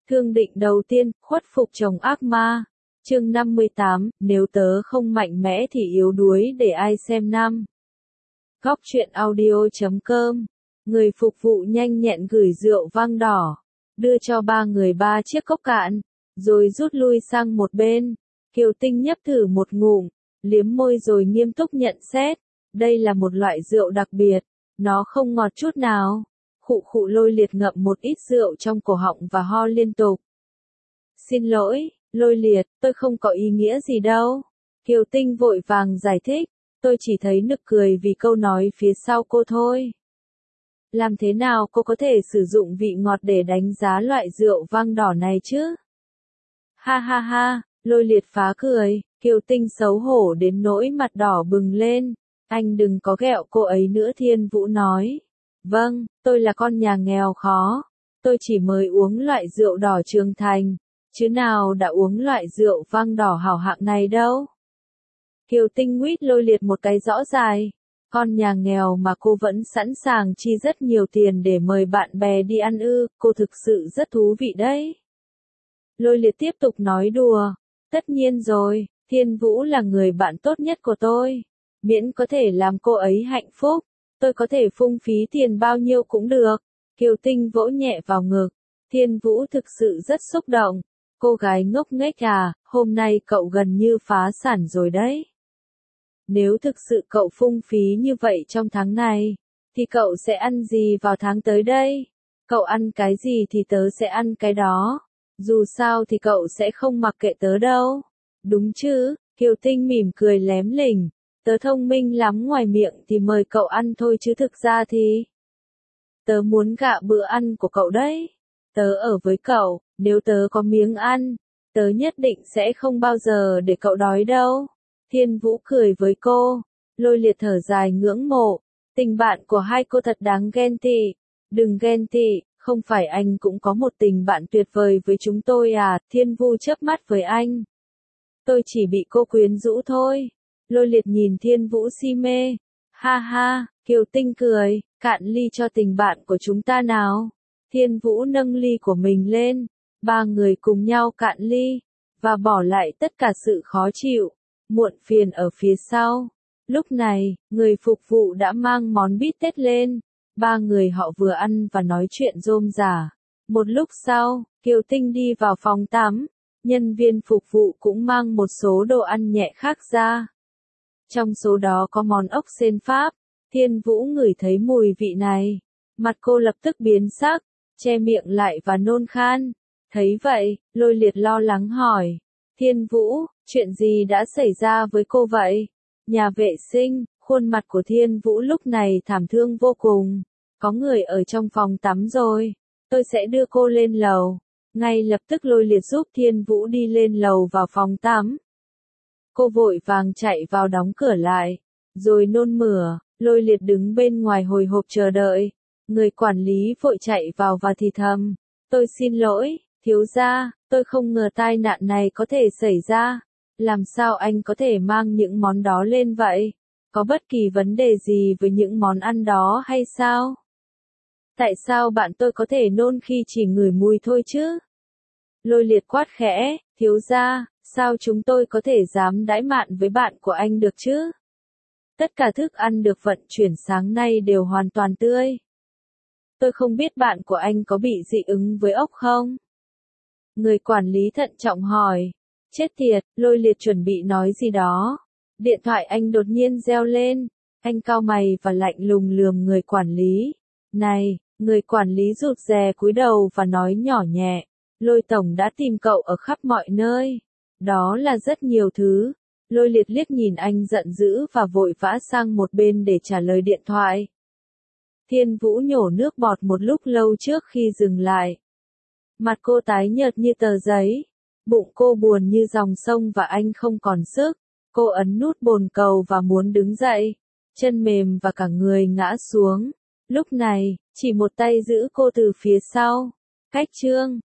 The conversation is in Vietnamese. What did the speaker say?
Thương định đầu tiên, khuất phục chồng ác ma. Chương 58, nếu tớ không mạnh mẽ thì yếu đuối để ai xem năm. Góc truyện audio.com. Người phục vụ nhanh nhẹn gửi rượu vang đỏ, đưa cho ba người 3 chiếc cốc cạn, rồi rút lui sang một bên. Kiều Tinh nhấp thử một ngụm, liếm môi rồi nghiêm túc nhận xét. Đây là một loại rượu đặc biệt, nó không ngọt chút nào. Khụ khụ Lôi Liệt ngậm một ít rượu trong cổ họng và ho liên tục. Xin lỗi, Lôi Liệt, tôi không có ý nghĩa gì đâu. Kiều Tinh vội vàng giải thích, tôi chỉ thấy nực cười vì câu nói phía sau cô thôi. Làm thế nào cô có thể sử dụng vị ngọt để đánh giá loại rượu vang đỏ này chứ? Ha ha ha, Lôi Liệt phá cười, Kiều Tinh xấu hổ đến nỗi mặt đỏ bừng lên. Anh đừng có ghẹo cô ấy nữa, Thiên Vũ nói. Vâng, tôi là con nhà nghèo khó. Tôi chỉ mới uống loại rượu đỏ Trường Thành, chứ nào đã uống loại rượu vang đỏ hảo hạng này đâu. Kiều Tinh nguyết Lôi Liệt một cái rõ dài. Con nhà nghèo mà cô vẫn sẵn sàng chi rất nhiều tiền để mời bạn bè đi ăn ư, cô thực sự rất thú vị đấy. Lôi Liệt tiếp tục nói đùa. Tất nhiên rồi, Thiên Vũ là người bạn tốt nhất của tôi. Miễn có thể làm cô ấy hạnh phúc, tôi có thể phung phí tiền bao nhiêu cũng được. Kiều Tinh vỗ nhẹ vào ngực. Thiên Vũ thực sự rất xúc động. Cô gái ngốc nghếch à, hôm nay cậu gần như phá sản rồi đấy. Nếu thực sự cậu phung phí như vậy trong tháng này, thì cậu sẽ ăn gì vào tháng tới đây? Cậu ăn cái gì thì tớ sẽ ăn cái đó. Dù sao thì cậu sẽ không mặc kệ tớ đâu. Đúng chứ? Kiều Tinh mỉm cười lém lỉnh. Tớ thông minh lắm, ngoài miệng thì mời cậu ăn thôi chứ thực ra thì tớ muốn gạ bữa ăn của cậu đấy. Tớ ở với cậu, nếu tớ có miếng ăn, tớ nhất định sẽ không bao giờ để cậu đói đâu. Thiên Vũ cười với cô. Lôi Liệt thở dài ngưỡng mộ. Tình bạn của hai cô thật đáng ghen tị. Đừng ghen tị, không phải anh cũng có một tình bạn tuyệt vời với chúng tôi à? Thiên Vũ chớp mắt với anh. Tôi chỉ bị cô quyến rũ thôi. Lôi Liệt nhìn Thiên Vũ si mê. Ha ha, Kiều Tinh cười, cạn ly cho tình bạn của chúng ta nào. Thiên Vũ nâng ly của mình lên. Ba người cùng nhau cạn ly, và bỏ lại tất cả sự khó chịu, muộn phiền ở phía sau. Lúc này, người phục vụ đã mang món bít tết lên. Ba người họ vừa ăn và nói chuyện rôm rả. Một lúc sau, Kiều Tinh đi vào phòng tắm. Nhân viên phục vụ cũng mang một số đồ ăn nhẹ khác ra. Trong số đó có món ốc sên Pháp. Thiên Vũ ngửi thấy mùi vị này. Mặt cô lập tức biến sắc, che miệng lại và nôn khan. Thấy vậy, Lôi Liệt lo lắng hỏi. Thiên Vũ, chuyện gì đã xảy ra với cô vậy? Nhà vệ sinh, khuôn mặt của Thiên Vũ lúc này thảm thương vô cùng. Có người ở trong phòng tắm rồi. Tôi sẽ đưa cô lên lầu. Ngay lập tức Lôi Liệt giúp Thiên Vũ đi lên lầu vào phòng tắm. Cô vội vàng chạy vào đóng cửa lại, rồi nôn mửa. Lôi Liệt đứng bên ngoài hồi hộp chờ đợi. Người quản lý vội chạy vào và thì thầm. Tôi xin lỗi, thiếu gia, tôi không ngờ tai nạn này có thể xảy ra. Làm sao anh có thể mang những món đó lên vậy? Có bất kỳ vấn đề gì với những món ăn đó hay sao? Tại sao bạn tôi có thể nôn khi chỉ ngửi mùi thôi chứ? Lôi Liệt quát khẽ, thiếu gia, sao chúng tôi có thể dám đãi mạn với bạn của anh được chứ? Tất cả thức ăn được vận chuyển sáng nay đều hoàn toàn tươi. Tôi không biết bạn của anh có bị dị ứng với ốc không? Người quản lý thận trọng hỏi. Chết tiệt, Lôi Liệt chuẩn bị nói gì đó. Điện thoại anh đột nhiên reo lên. Anh cau mày và lạnh lùng lườm người quản lý. Này, người quản lý rụt rè cúi đầu và nói nhỏ nhẹ. Lôi tổng đã tìm cậu ở khắp mọi nơi. Đó là rất nhiều thứ. Lôi Liệt liếc nhìn anh giận dữ và vội vã sang một bên để trả lời điện thoại. Thiên Vũ nhổ nước bọt một lúc lâu trước khi dừng lại. Mặt cô tái nhợt như tờ giấy. Bụng cô buồn như dòng sông và anh không còn sức. Cô ấn nút bồn cầu và muốn đứng dậy. Chân mềm và cả người ngã xuống. Lúc này, chỉ một tay giữ cô từ phía sau. Cách chương